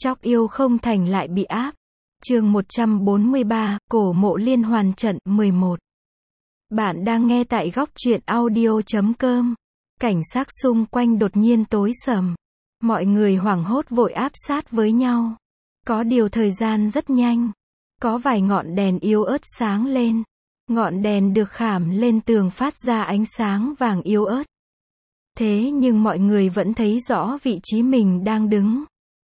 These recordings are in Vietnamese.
Chóc yêu không thành lại bị áp. Chương 143, cổ mộ liên hoàn trận 11. Bạn đang nghe tại góc truyện audio.com. Cảnh sắc xung quanh đột nhiên tối sầm. Mọi người hoảng hốt vội áp sát với nhau. Có điều thời gian rất nhanh. Có vài ngọn đèn yếu ớt sáng lên. Ngọn đèn được khảm lên tường phát ra ánh sáng vàng yếu ớt. Thế nhưng mọi người vẫn thấy rõ vị trí mình đang đứng.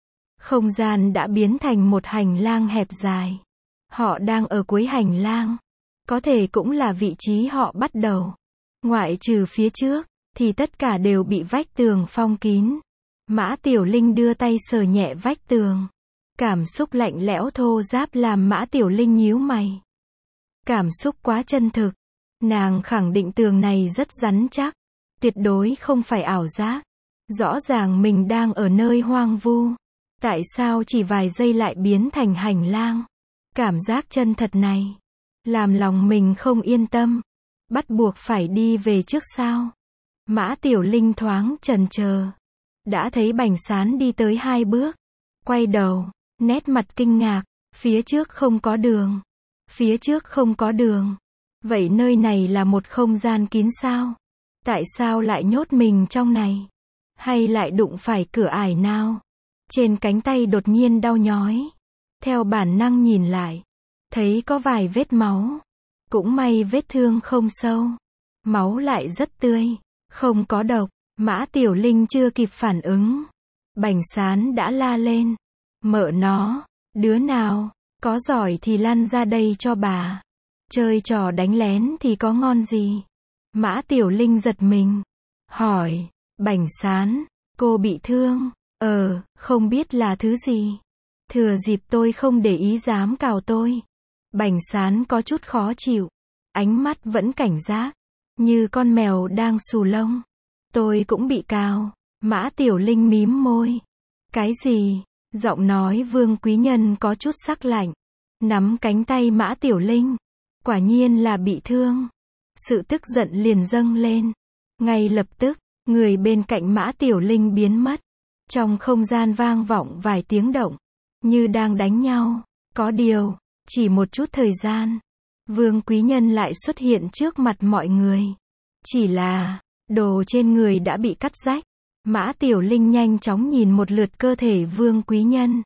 Không gian đã biến thành một hành lang hẹp dài. Họ đang ở cuối hành lang. Có thể cũng là vị trí họ bắt đầu. Ngoại trừ phía trước, thì tất cả đều bị vách tường phong kín. Mã Tiểu Linh đưa tay sờ nhẹ vách tường. Cảm xúc lạnh lẽo thô ráp làm Mã Tiểu Linh nhíu mày. Cảm xúc quá chân thực. Nàng khẳng định tường này rất rắn chắc. Tuyệt đối không phải ảo giác. Rõ ràng mình đang ở nơi hoang vu. Tại sao chỉ vài giây lại biến thành hành lang? Cảm giác chân thật này làm lòng mình không yên tâm. Bắt buộc phải đi về trước sao? Mã Tiểu Linh thoáng chần chờ. Đã thấy Bành Sán đi tới 2 bước. Quay đầu, nét mặt kinh ngạc. Phía trước không có đường. Phía trước không có đường. Vậy nơi này là một không gian kín sao? Tại sao lại nhốt mình trong này? Hay lại đụng phải cửa ải nào? Trên cánh tay đột nhiên đau nhói. Theo bản năng nhìn lại. Thấy có vài vết máu. Cũng may vết thương không sâu. Máu lại rất tươi. Không có độc. Mã Tiểu Linh chưa kịp phản ứng. Bành Sán đã la lên. Mợ nó. Đứa nào. Có giỏi thì lăn ra đây cho bà. Chơi trò đánh lén thì có ngon gì. Mã Tiểu Linh giật mình. Hỏi. Bành Sán. Cô bị thương. Không biết là thứ gì. Thừa dịp tôi không để ý dám cào tôi. Bành Sán có chút khó chịu. Ánh mắt vẫn cảnh giác. Như con mèo đang xù lông. Tôi cũng bị cào. Mã Tiểu Linh mím môi. Cái gì? Giọng nói Vương Quý Nhân có chút sắc lạnh. Nắm cánh tay Mã Tiểu Linh. Quả nhiên là bị thương. Sự tức giận liền dâng lên. Ngay lập tức, người bên cạnh Mã Tiểu Linh biến mất. Trong không gian vang vọng vài tiếng động. Như đang đánh nhau. Có điều, chỉ một chút thời gian. Vương Quý Nhân lại xuất hiện trước mặt mọi người. Chỉ là, đồ trên người đã bị cắt rách. Mã Tiểu Linh nhanh chóng nhìn một lượt cơ thể Vương Quý Nhân.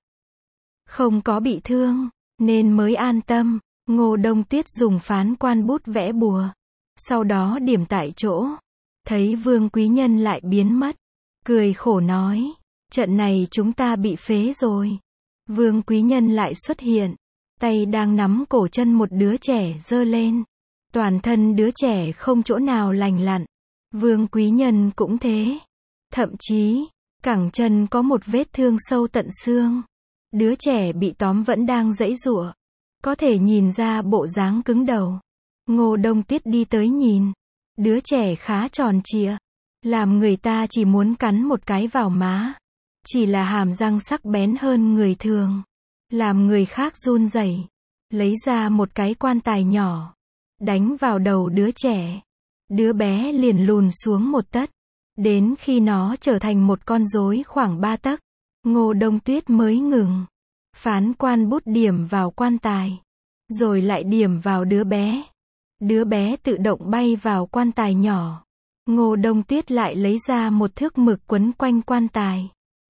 Không có bị thương, nên mới an tâm. Ngô Đông Tuyết dùng phán quan bút vẽ bùa. Sau đó điểm tại chỗ. Thấy Vương Quý Nhân lại biến mất. Cười khổ nói. Trận này chúng ta bị phế rồi. Vương Quý Nhân lại xuất hiện. Tay đang nắm cổ chân một đứa trẻ giơ lên. Toàn thân đứa trẻ không chỗ nào lành lặn. Vương Quý Nhân cũng thế. Thậm chí, cẳng chân có một vết thương sâu tận xương. Đứa trẻ bị tóm vẫn đang giãy giụa. Có thể nhìn ra bộ dáng cứng đầu. Ngô Đông Tuyết đi tới nhìn. Đứa trẻ khá tròn trịa. Làm người ta chỉ muốn cắn một cái vào má. Chỉ là hàm răng sắc bén hơn người thường. Làm người khác run rẩy. Lấy ra một cái quan tài nhỏ. Đánh vào đầu đứa trẻ. Đứa bé liền lùn xuống một tấc. Đến khi nó trở thành một con rối khoảng 3 tấc. Ngô Đông Tuyết mới ngừng. Phán quan bút điểm vào quan tài. Rồi lại điểm vào đứa bé. Đứa bé tự động bay vào quan tài nhỏ. Ngô Đông Tuyết lại lấy ra một thước mực quấn quanh quan tài.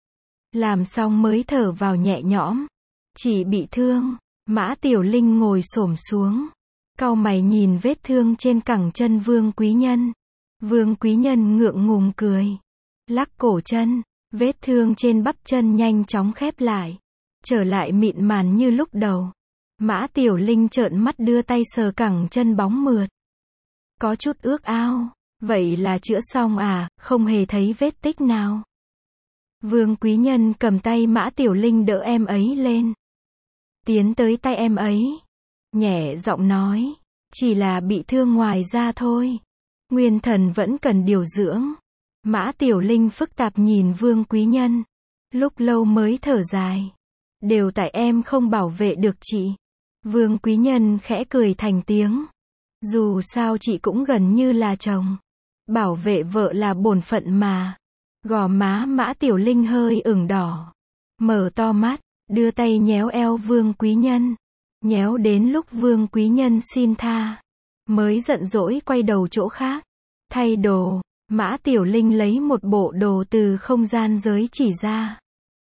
Làm xong mới thở vào nhẹ nhõm. Chỉ bị thương. Mã Tiểu Linh ngồi xổm xuống. Cau mày nhìn vết thương trên cẳng chân Vương Quý Nhân. Vương Quý Nhân ngượng ngùng cười. Lắc cổ chân. Vết thương trên bắp chân nhanh chóng khép lại. Trở lại mịn màn như lúc đầu. Mã Tiểu Linh trợn mắt đưa tay sờ cẳng chân bóng mượt. Có chút ước ao. Vậy là chữa xong à, không hề thấy vết tích nào. Vương Quý Nhân cầm tay Mã Tiểu Linh đỡ em ấy lên. Tiến tới tay em ấy. Nhẹ giọng nói. Chỉ là bị thương ngoài da thôi. Nguyên thần vẫn cần điều dưỡng. Mã Tiểu Linh phức tạp nhìn Vương Quý Nhân. Lúc lâu mới thở dài. Đều tại em không bảo vệ được chị. Vương Quý Nhân khẽ cười thành tiếng. Dù sao chị cũng gần như là chồng. Bảo vệ vợ là bổn phận mà. Gò má Mã Tiểu Linh hơi ửng đỏ. Mở to mắt, đưa tay nhéo eo Vương Quý Nhân, nhéo đến lúc Vương Quý Nhân xin tha, mới giận dỗi quay đầu chỗ khác, thay đồ. Mã Tiểu Linh lấy một bộ đồ từ không gian giới chỉ ra.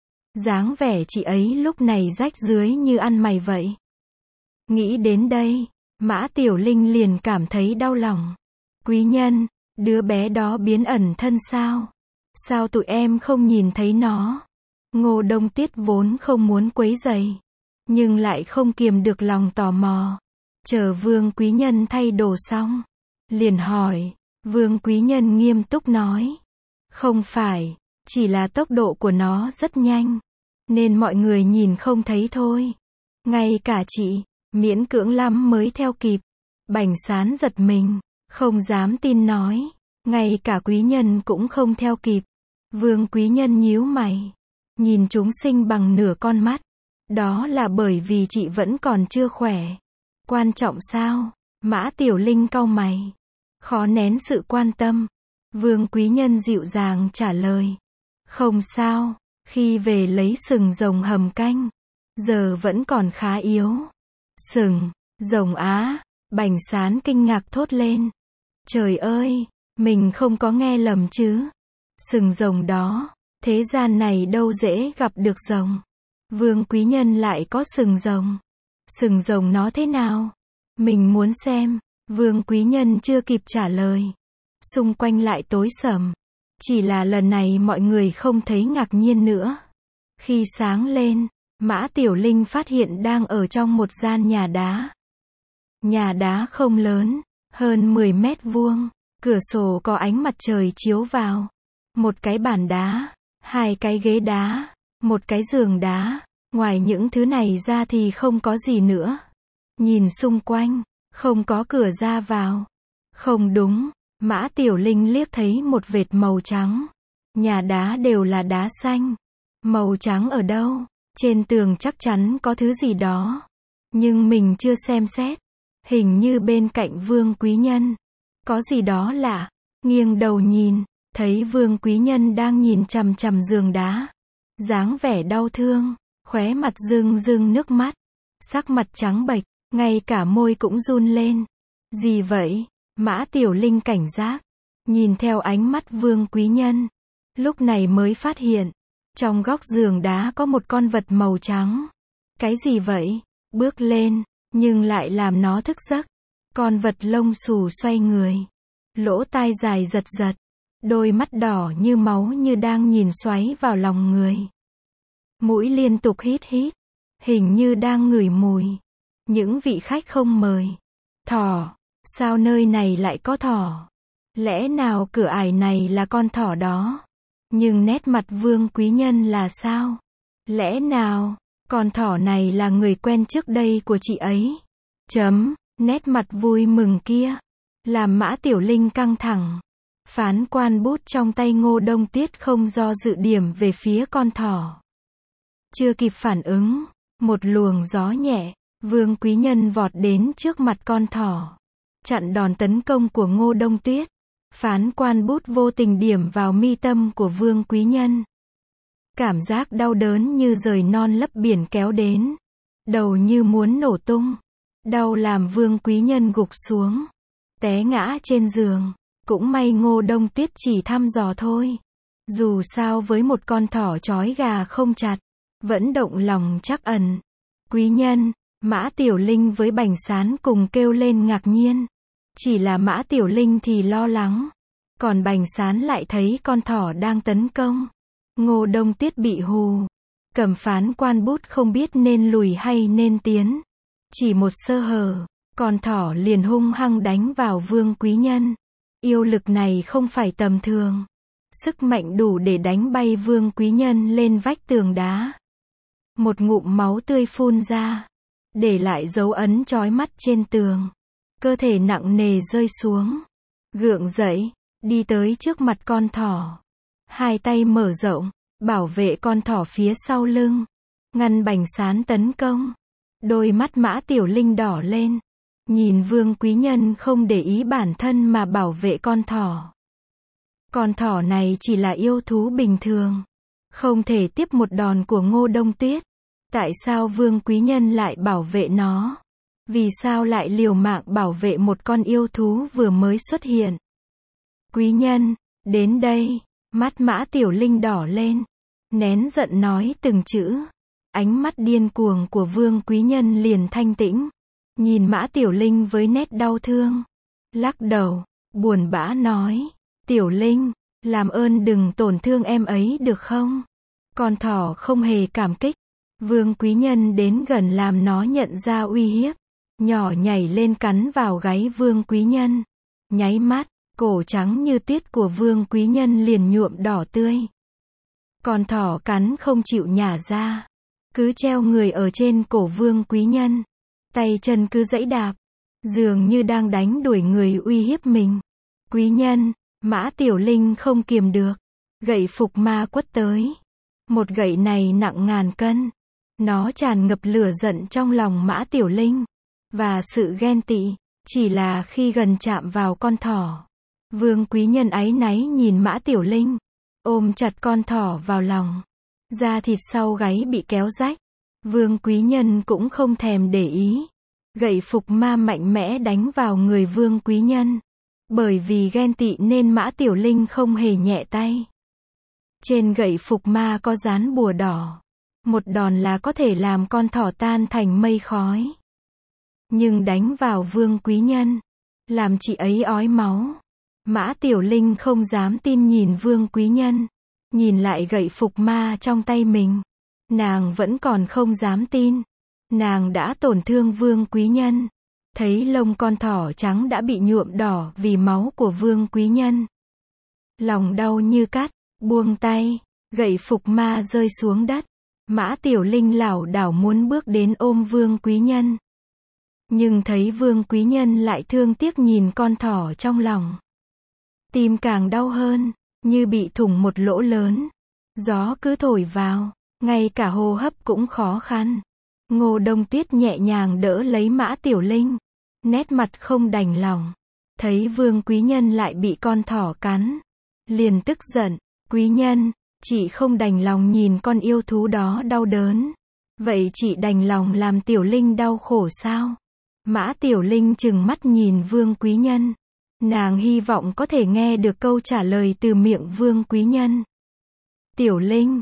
Dáng vẻ chị ấy lúc này rách rưới như ăn mày vậy. Nghĩ đến đây, Mã Tiểu Linh liền cảm thấy đau lòng. Quý Nhân, đứa bé đó biến ẩn thân sao? Sao tụi em không nhìn thấy nó? Ngô Đông Tiết vốn không muốn quấy rầy, nhưng lại không kiềm được lòng tò mò. Chờ Vương Quý Nhân thay đồ xong, liền hỏi. Vương Quý Nhân nghiêm túc nói. Không phải, chỉ là tốc độ của nó rất nhanh, nên mọi người nhìn không thấy thôi. Ngay cả chị, miễn cưỡng lắm mới theo kịp. Bành Sán giật mình, không dám tin nói. Ngay cả Quý Nhân cũng không theo kịp. Vương Quý Nhân nhíu mày, nhìn chúng sinh bằng nửa con mắt. Đó là bởi vì chị vẫn còn chưa khỏe. Quan trọng sao? Mã Tiểu Linh cau mày, khó nén sự quan tâm. Vương Quý Nhân dịu dàng trả lời. Không sao, khi về lấy sừng rồng hầm canh, giờ vẫn còn khá yếu. Sừng, rồng á, Bành Sán kinh ngạc thốt lên. Trời ơi, mình không có nghe lầm chứ. Sừng rồng đó, thế gian này đâu dễ gặp được rồng. Vương Quý Nhân lại có sừng rồng. Sừng rồng nó thế nào? Mình muốn xem. Vương Quý Nhân chưa kịp trả lời, xung quanh lại tối sầm. Chỉ là lần này mọi người không thấy ngạc nhiên nữa. Khi sáng lên, Mã Tiểu Linh phát hiện đang ở trong một gian nhà đá. Nhà đá không lớn, hơn 10 mét vuông, cửa sổ có ánh mặt trời chiếu vào. Một cái bàn đá, hai cái ghế đá, một cái giường đá. Ngoài những thứ này ra thì không có gì nữa. Nhìn xung quanh, không có cửa ra vào. Không đúng, Mã Tiểu Linh liếc thấy một vệt màu trắng. Nhà đá đều là đá xanh. Màu trắng ở đâu? Trên tường chắc chắn có thứ gì đó. Nhưng mình chưa xem xét. Hình như bên cạnh Vương Quý Nhân. Có gì đó lạ. Nghiêng đầu nhìn, thấy Vương Quý Nhân đang nhìn chằm chằm giường đá. Dáng vẻ đau thương, khóe mặt rưng rưng nước mắt. Sắc mặt trắng bệch, ngay cả môi cũng run lên. Gì vậy? Mã Tiểu Linh cảnh giác, nhìn theo ánh mắt Vương Quý Nhân. Lúc này mới phát hiện, trong góc giường đá có một con vật màu trắng. Cái gì vậy? Bước lên, nhưng lại làm nó thức giấc. Con vật lông xù xoay người, lỗ tai dài giật giật, đôi mắt đỏ như máu như đang nhìn xoáy vào lòng người. Mũi liên tục hít hít, hình như đang ngửi mùi. Những vị khách không mời. Thỏ, sao nơi này lại có thỏ? Lẽ nào cửa ải này là con thỏ đó? Nhưng nét mặt Vương Quý Nhân là sao? Lẽ nào, con thỏ này là người quen trước đây của chị ấy? Nét mặt vui mừng kia, làm Mã Tiểu Linh căng thẳng. Phán quan bút trong tay Ngô Đông Tiết không do dự điểm về phía con thỏ. Chưa kịp phản ứng, một luồng gió nhẹ, Vương Quý Nhân vọt đến trước mặt con thỏ, chặn đòn tấn công của Ngô Đông Tuyết. Phán quan bút vô tình điểm vào mi tâm của Vương Quý Nhân. Cảm giác đau đớn như rời non lấp biển kéo đến. Đầu như muốn nổ tung. Đau làm Vương Quý Nhân gục xuống, té ngã trên giường. Cũng may Ngô Đông Tuyết chỉ thăm dò thôi. Dù sao với một con thỏ trói gà không chặt, vẫn động lòng trắc ẩn. Quý Nhân, Mã Tiểu Linh với Bành Sán cùng kêu lên ngạc nhiên. Chỉ là Mã Tiểu Linh thì lo lắng, còn Bành Sán lại thấy con thỏ đang tấn công. Ngô Đông Tiết bị hù, cầm phán quan bút không biết nên lùi hay nên tiến. Chỉ một sơ hở, con thỏ liền hung hăng đánh vào Vương Quý Nhân. Yêu lực này không phải tầm thường. Sức mạnh đủ để đánh bay Vương Quý Nhân lên vách tường đá. Một ngụm máu tươi phun ra, để lại dấu ấn chói mắt trên tường. Cơ thể nặng nề rơi xuống, gượng dậy, đi tới trước mặt con thỏ. Hai tay mở rộng, bảo vệ con thỏ phía sau lưng, ngăn Bành Sán tấn công. Đôi mắt Mã Tiểu Linh đỏ lên, nhìn Vương Quý Nhân không để ý bản thân mà bảo vệ con thỏ. Con thỏ này chỉ là yêu thú bình thường, không thể tiếp một đòn của Ngô Đông Tuyết. Tại sao Vương Quý Nhân lại bảo vệ nó? Vì sao lại liều mạng bảo vệ một con yêu thú vừa mới xuất hiện? Quý Nhân, đến đây. Mắt Mã Tiểu Linh đỏ lên. Nén giận nói từng chữ. Ánh mắt điên cuồng của Vương Quý Nhân liền thanh tĩnh. Nhìn Mã Tiểu Linh với nét đau thương. Lắc đầu, buồn bã nói. Tiểu Linh, làm ơn đừng tổn thương em ấy được không? Con thỏ không hề cảm kích. Vương Quý Nhân đến gần làm nó nhận ra uy hiếp. Nhỏ nhảy lên cắn vào gáy Vương Quý Nhân. Nháy mắt, cổ trắng như tuyết của Vương Quý Nhân liền nhuộm đỏ tươi. Con thỏ cắn không chịu nhả ra. Cứ treo người ở trên cổ Vương Quý Nhân. Tay chân cứ giãy đạp. Dường như đang đánh đuổi người uy hiếp mình. Quý Nhân, Mã Tiểu Linh không kiềm được. Gậy phục ma quất tới. Một gậy này nặng ngàn cân. Nó tràn ngập lửa giận trong lòng Mã Tiểu Linh. Và sự ghen tị. Chỉ là khi gần chạm vào con thỏ. Vương Quý Nhân áy náy nhìn Mã Tiểu Linh. Ôm chặt con thỏ vào lòng. Da thịt sau gáy bị kéo rách. Vương Quý Nhân cũng không thèm để ý. Gậy phục ma mạnh mẽ đánh vào người Vương Quý Nhân. Bởi vì ghen tị nên Mã Tiểu Linh không hề nhẹ tay. Trên gậy phục ma có dán bùa đỏ. Một đòn là có thể làm con thỏ tan thành mây khói. Nhưng đánh vào Vương Quý Nhân. Làm chị ấy ói máu. Mã Tiểu Linh không dám tin nhìn Vương Quý Nhân. Nhìn lại gậy phục ma trong tay mình. Nàng vẫn còn không dám tin. Nàng đã tổn thương Vương Quý Nhân. Thấy lông con thỏ trắng đã bị nhuộm đỏ vì máu của Vương Quý Nhân. Lòng đau như cắt, buông tay, gậy phục ma rơi xuống đất. Mã Tiểu Linh lảo đảo muốn bước đến ôm Vương Quý Nhân. Nhưng thấy Vương Quý Nhân lại thương tiếc nhìn con thỏ trong lòng. Tim càng đau hơn, như bị thủng một lỗ lớn. Gió cứ thổi vào, ngay cả hô hấp cũng khó khăn. Ngô Đông Tuyết nhẹ nhàng đỡ lấy Mã Tiểu Linh. Nét mặt không đành lòng. Thấy Vương Quý Nhân lại bị con thỏ cắn. Liền tức giận. Quý Nhân, chị không đành lòng nhìn con yêu thú đó đau đớn. Vậy chị đành lòng làm Tiểu Linh đau khổ sao? Mã Tiểu Linh trừng mắt nhìn Vương Quý Nhân. Nàng hy vọng có thể nghe được câu trả lời từ miệng Vương Quý Nhân. Tiểu Linh,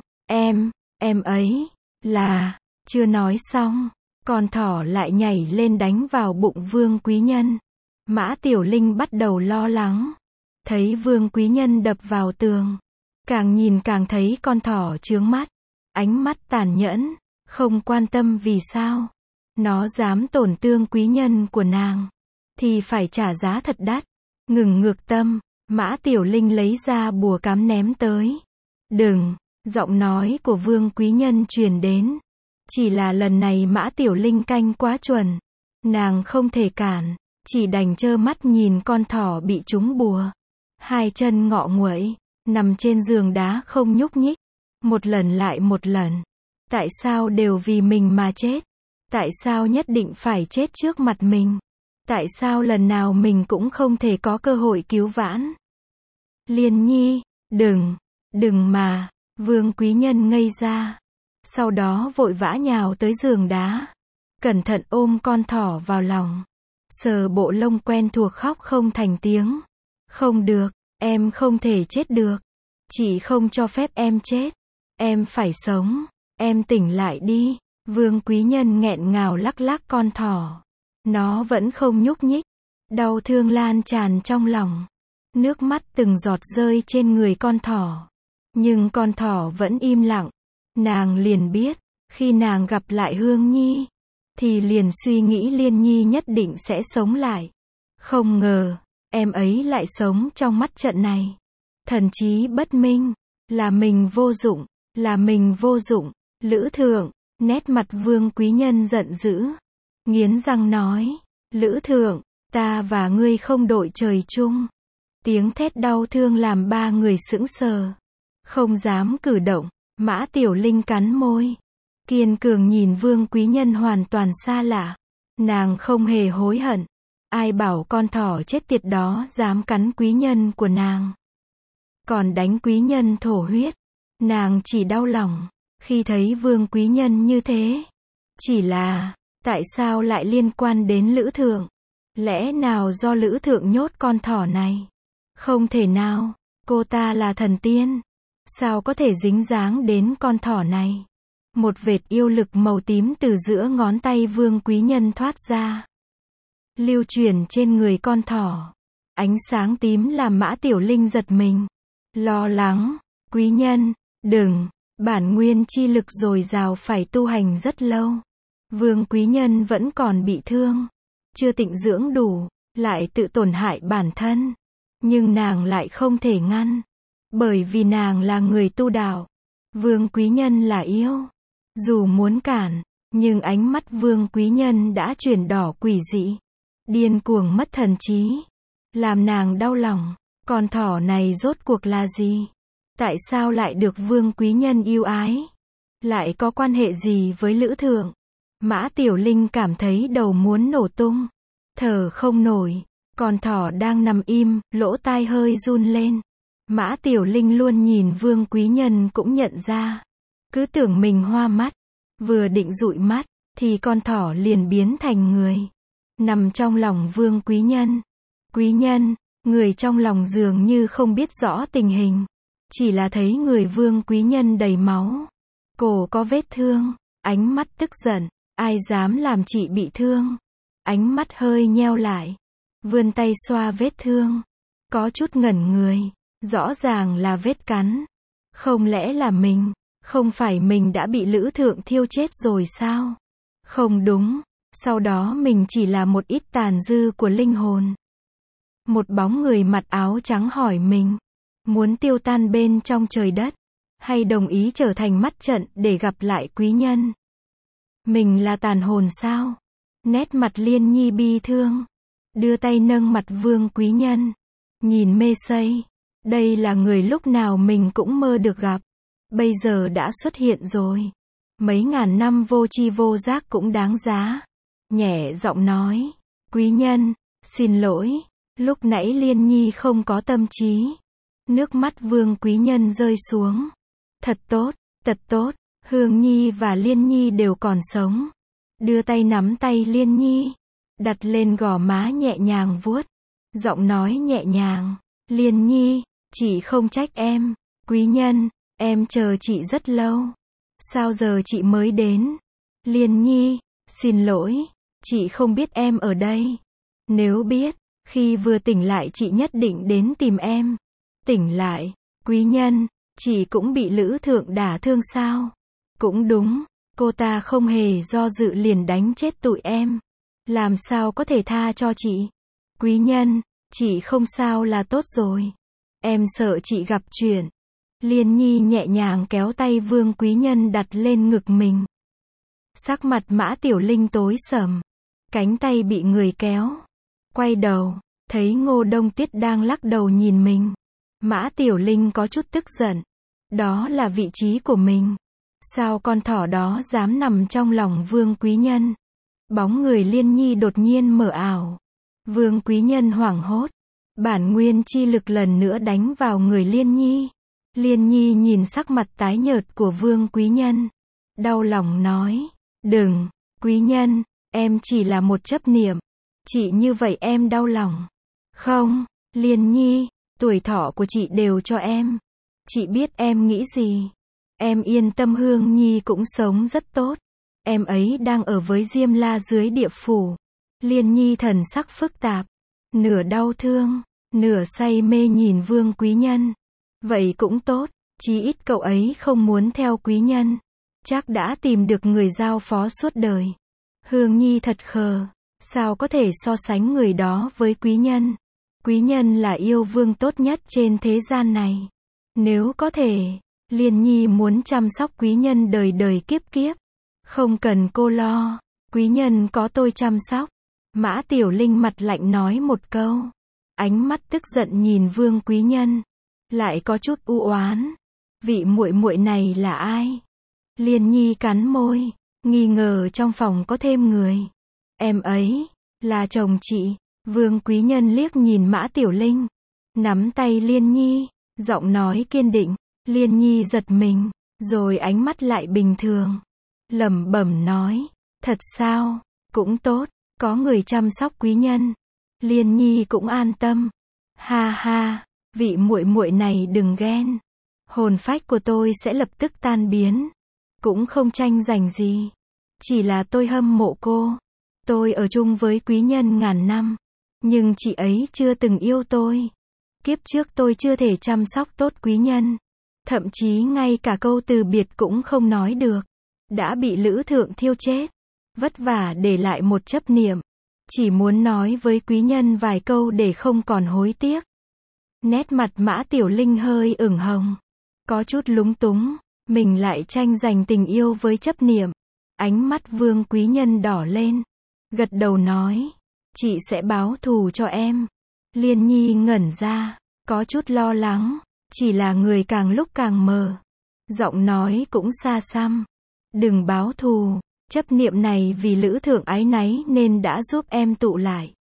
em ấy, là, chưa nói xong, con thỏ lại nhảy lên đánh vào bụng Vương Quý Nhân. Mã Tiểu Linh bắt đầu lo lắng. Thấy Vương Quý Nhân đập vào tường. Càng nhìn càng thấy con thỏ chướng mắt. Ánh mắt tàn nhẫn, không quan tâm vì sao. Nó dám tổn thương quý nhân của nàng. Thì phải trả giá thật đắt. Ngừng ngược tâm, Mã Tiểu Linh lấy ra bùa cám ném tới. Đừng, giọng nói của Vương Quý Nhân truyền đến. Chỉ là lần này Mã Tiểu Linh canh quá chuẩn. Nàng không thể cản, chỉ đành trơ mắt nhìn con thỏ bị trúng bùa. Hai chân ngọ nguậy, nằm trên giường đá không nhúc nhích. Một lần lại một lần. Tại sao đều vì mình mà chết? Tại sao nhất định phải chết trước mặt mình? Tại sao lần nào mình cũng không thể có cơ hội cứu vãn? Liên Nhi, đừng mà. Vương Quý Nhân ngây ra. Sau đó vội vã nhào tới giường đá. Cẩn thận ôm con thỏ vào lòng. Sờ bộ lông quen thuộc khóc không thành tiếng. Không được, em không thể chết được. Chị không cho phép em chết. Em phải sống. Em tỉnh lại đi. Vương Quý Nhân nghẹn ngào lắc lắc con thỏ. Nó vẫn không nhúc nhích. Đau thương lan tràn trong lòng. Nước mắt từng giọt rơi trên người con thỏ. Nhưng con thỏ vẫn im lặng. Nàng liền biết, khi nàng gặp lại Hương Nhi, thì liền suy nghĩ Liên Nhi nhất định sẽ sống lại. Không ngờ, em ấy lại sống trong mắt trận này. Thần trí bất minh, là mình vô dụng, là mình vô dụng. Lữ Thượng, nét mặt Vương Quý Nhân giận dữ. Nghiến răng nói, Lữ Thượng, ta và ngươi không đội trời chung. Tiếng thét đau thương làm ba người sững sờ. Không dám cử động. Mã Tiểu Linh cắn môi. Kiên cường nhìn Vương Quý Nhân hoàn toàn xa lạ. Nàng không hề hối hận. Ai bảo con thỏ chết tiệt đó dám cắn quý nhân của nàng. Còn đánh quý nhân thổ huyết. Nàng chỉ đau lòng. khi thấy Vương Quý Nhân như thế. Chỉ là, tại sao lại liên quan đến Lữ Thượng? Lẽ nào do Lữ Thượng nhốt con thỏ này? Không thể nào, cô ta là thần tiên. Sao có thể dính dáng đến con thỏ này? Một vệt yêu lực màu tím từ giữa ngón tay Vương Quý Nhân thoát ra, lưu chuyển trên người con thỏ. Ánh sáng tím làm Mã Tiểu Linh giật mình, lo lắng. Quý Nhân, đừng, bản nguyên chi lực dồi dào phải tu hành rất lâu. Vương Quý Nhân vẫn còn bị thương, chưa tịnh dưỡng đủ, lại tự tổn hại bản thân. Nhưng nàng lại không thể ngăn, bởi vì nàng là người tu đạo. Vương Quý Nhân là yêu. Dù muốn cản, nhưng ánh mắt Vương Quý Nhân đã chuyển đỏ quỷ dị, điên cuồng mất thần trí, làm nàng đau lòng. Con thỏ này rốt cuộc là gì? Tại sao lại được Vương Quý Nhân yêu ái? Lại có quan hệ gì với Lữ Thượng? Mã Tiểu Linh cảm thấy đầu muốn nổ tung, thở không nổi. Con thỏ đang nằm im, lỗ tai hơi run lên. Mã Tiểu Linh luôn nhìn Vương Quý Nhân cũng nhận ra, cứ tưởng mình hoa mắt, vừa định dụi mắt, thì con thỏ liền biến thành người, nằm trong lòng Vương Quý Nhân. Quý Nhân, người trong lòng dường như không biết rõ tình hình, chỉ là thấy người Vương Quý Nhân đầy máu, cổ có vết thương, ánh mắt tức giận, ai dám làm chị bị thương? Ánh mắt hơi nheo lại, vươn tay xoa vết thương, có chút ngẩn người, rõ ràng là vết cắn. Không lẽ là mình? Không phải mình đã bị Lữ Thượng thiêu chết rồi sao? Không đúng, sau đó mình chỉ là một ít tàn dư của linh hồn. Một bóng người mặc áo trắng hỏi mình, muốn tiêu tan bên trong trời đất, hay đồng ý trở thành mắt trận để gặp lại Quý Nhân? Mình là tàn hồn sao? Nét mặt Liên Nhi bi thương, đưa tay nâng mặt Vương Quý Nhân, nhìn mê say. Đây là người lúc nào mình cũng mơ được gặp, bây giờ đã xuất hiện rồi. Mấy ngàn năm vô tri vô giác cũng đáng giá. Nhẹ giọng nói, Quý Nhân, xin lỗi, lúc nãy Liên Nhi không có tâm trí. Nước mắt Vương Quý Nhân rơi xuống. Thật tốt, Hương Nhi và Liên Nhi đều còn sống. Đưa tay nắm tay Liên Nhi, đặt lên gò má nhẹ nhàng vuốt, giọng nói nhẹ nhàng, Liên Nhi, chị không trách em. Quý Nhân, em chờ chị rất lâu, sao giờ chị mới đến? Liên Nhi, xin lỗi, chị không biết em ở đây. Nếu biết, khi vừa tỉnh lại chị nhất định đến tìm em. Tỉnh lại, Quý Nhân, chị cũng bị Lữ Thượng đả thương sao? Cũng đúng, cô ta không hề do dự liền đánh chết tụi em. Làm sao có thể tha cho chị? Quý Nhân, chị không sao là tốt rồi. Em sợ chị gặp chuyện. Liên Nhi nhẹ nhàng kéo tay Vương Quý Nhân đặt lên ngực mình. Sắc mặt Mã Tiểu Linh tối sầm, cánh tay bị người kéo. Quay đầu, thấy Ngô Đông Tiết đang lắc đầu nhìn mình. Mã Tiểu Linh có chút tức giận. Đó là vị trí của mình. Sao con thỏ đó dám nằm trong lòng Vương Quý Nhân? Bóng người Liên Nhi đột nhiên mở ảo. Vương Quý Nhân hoảng hốt. Bản nguyên chi lực lần nữa đánh vào người Liên Nhi. Liên Nhi nhìn sắc mặt tái nhợt của Vương Quý Nhân, đau lòng nói, đừng, Quý Nhân, em chỉ là một chấp niệm. Chị như vậy em đau lòng. Không, Liên Nhi, tuổi thọ của chị đều cho em. Chị biết em nghĩ gì. Em yên tâm, Hương Nhi cũng sống rất tốt. Em ấy đang ở với Diêm La dưới địa phủ. Liên Nhi thần sắc phức tạp, nửa đau thương, nửa say mê nhìn Vương Quý Nhân. Vậy cũng tốt, chí ít cậu ấy không muốn theo Quý Nhân. Chắc đã tìm được người giao phó suốt đời. Hương Nhi thật khờ, sao có thể so sánh người đó với Quý Nhân? Quý Nhân là yêu vương tốt nhất trên thế gian này. Nếu có thể, Liên Nhi muốn chăm sóc Quý Nhân đời đời kiếp kiếp. Không cần cô lo, Quý Nhân có tôi chăm sóc. Mã Tiểu Linh mặt lạnh nói một câu, ánh mắt tức giận nhìn Vương Quý Nhân, lại có chút u oán. Vị muội muội này là ai? Liên Nhi cắn môi, nghi ngờ trong phòng có thêm người. Em ấy là chồng chị. Vương Quý Nhân liếc nhìn Mã Tiểu Linh, nắm tay Liên Nhi, giọng nói kiên định. Liên Nhi giật mình, rồi ánh mắt lại bình thường. Lẩm bẩm nói, thật sao, cũng tốt, có người chăm sóc quý nhân. Liên Nhi cũng an tâm. Ha ha, vị muội muội này đừng ghen. Hồn phách của tôi sẽ lập tức tan biến. Cũng không tranh giành gì. Chỉ là tôi hâm mộ cô. Tôi ở chung với quý nhân ngàn năm. Nhưng chị ấy chưa từng yêu tôi. Kiếp trước tôi chưa thể chăm sóc tốt quý nhân. Thậm chí ngay cả câu từ biệt cũng không nói được. Đã bị Lữ Thượng thiêu chết. Vất vả để lại một chấp niệm. Chỉ muốn nói với quý nhân vài câu để không còn hối tiếc. Nét mặt Mã Tiểu Linh hơi ửng hồng. Có chút lúng túng. Mình lại tranh giành tình yêu với chấp niệm. Ánh mắt Vương quý nhân đỏ lên. Gật đầu nói. Chị sẽ báo thù cho em. Liên Nhi ngẩn ra. Có chút lo lắng. Chỉ là người càng lúc càng mờ. Giọng nói cũng xa xăm. Đừng báo thù. Chấp niệm này vì Lữ Thượng áy náy nên đã giúp em tụ lại.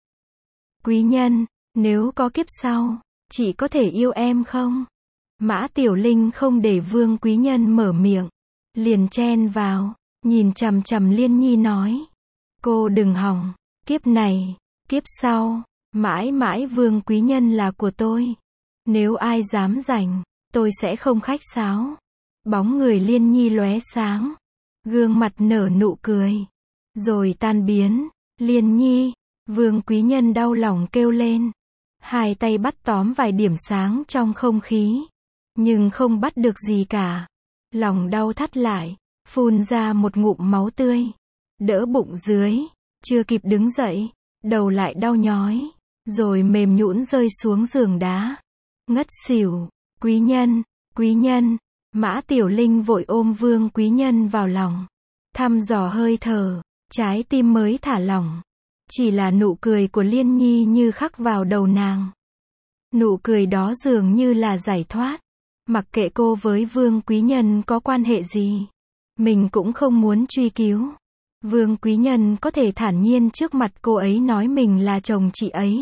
Quý nhân, nếu có kiếp sau, chị có thể yêu em không? Mã Tiểu Linh không để Vương quý nhân mở miệng. Liền chen vào. Nhìn chằm chằm Liên Nhi nói. Cô đừng hòng. Kiếp này, kiếp sau, mãi mãi Vương quý nhân là của tôi. Nếu ai dám giành, tôi sẽ không khách sáo. Bóng người Liên Nhi lóe sáng. Gương mặt nở nụ cười. Rồi tan biến. Liên Nhi. Vương quý nhân đau lòng kêu lên. Hai tay bắt tóm vài điểm sáng trong không khí. Nhưng không bắt được gì cả. Lòng đau thắt lại. Phun ra một ngụm máu tươi. Đỡ bụng dưới. Chưa kịp đứng dậy. Đầu lại đau nhói. Rồi mềm nhũn rơi xuống giường đá. Ngất xỉu. Quý nhân. Quý nhân. Mã Tiểu Linh vội ôm Vương quý nhân vào lòng. Thăm dò hơi thở. Trái tim mới thả lỏng. Chỉ là nụ cười của Liên Nhi như khắc vào đầu nàng. Nụ cười đó dường như là giải thoát. Mặc kệ cô với Vương quý nhân có quan hệ gì. Mình cũng không muốn truy cứu. Vương quý nhân có thể thản nhiên trước mặt cô ấy nói mình là chồng chị ấy.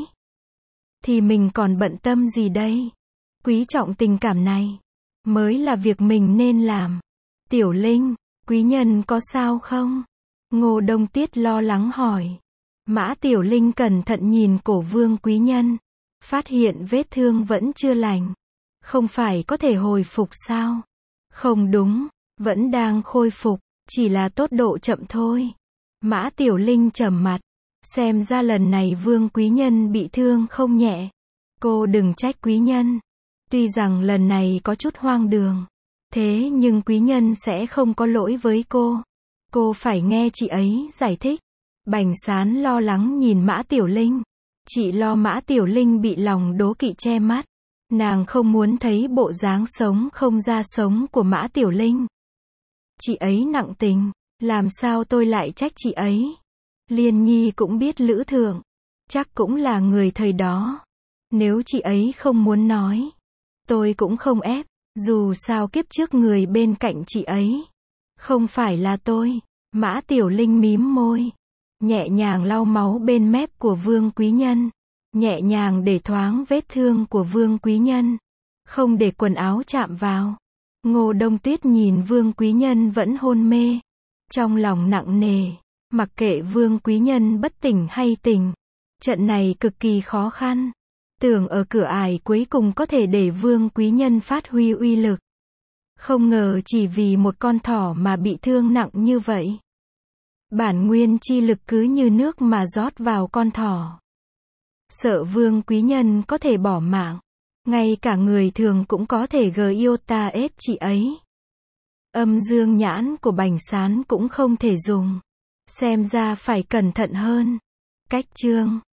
Thì mình còn bận tâm gì đây? Quý trọng tình cảm này. Mới là việc mình nên làm. Tiểu Linh, quý nhân có sao không? Ngô Đông Tiết lo lắng hỏi. Mã Tiểu Linh cẩn thận nhìn cổ Vương quý nhân. Phát hiện vết thương vẫn chưa lành. Không phải có thể hồi phục sao? Không đúng, vẫn đang khôi phục. Chỉ là tốc độ chậm thôi. Mã Tiểu Linh trầm mặt. Xem ra lần này Vương quý nhân bị thương không nhẹ. Cô đừng trách quý nhân. Tuy rằng lần này có chút hoang đường. Thế nhưng quý nhân sẽ không có lỗi với cô. Cô phải nghe chị ấy giải thích. Bành Sán lo lắng nhìn Mã Tiểu Linh. Chị lo Mã Tiểu Linh bị lòng đố kỵ che mắt. Nàng không muốn thấy bộ dáng sống không ra sống của Mã Tiểu Linh. Chị ấy nặng tình. Làm sao tôi lại trách chị ấy? Liên Nhi cũng biết Lữ Thượng. Chắc cũng là người thời đó. Nếu chị ấy không muốn nói. Tôi cũng không ép. Dù sao kiếp trước người bên cạnh chị ấy. Không phải là tôi. Mã Tiểu Linh mím môi. Nhẹ nhàng lau máu bên mép của Vương quý nhân. Nhẹ nhàng để thoáng vết thương của Vương quý nhân. Không để quần áo chạm vào. Ngô Đông Tuyết nhìn Vương quý nhân vẫn hôn mê. Trong lòng nặng nề. Mặc kệ Vương quý nhân bất tỉnh hay tỉnh. Trận này cực kỳ khó khăn. Tưởng ở cửa ải cuối cùng có thể để Vương quý nhân phát huy uy lực. Không ngờ chỉ vì một con thỏ mà bị thương nặng như vậy. Bản nguyên chi lực cứ như nước mà rót vào con thỏ. Sợ Vương quý nhân có thể bỏ mạng. Ngay cả người thường cũng có thể iota ết chị ấy. Âm dương nhãn của Bành Sán cũng không thể dùng. Xem ra phải cẩn thận hơn. Cách chương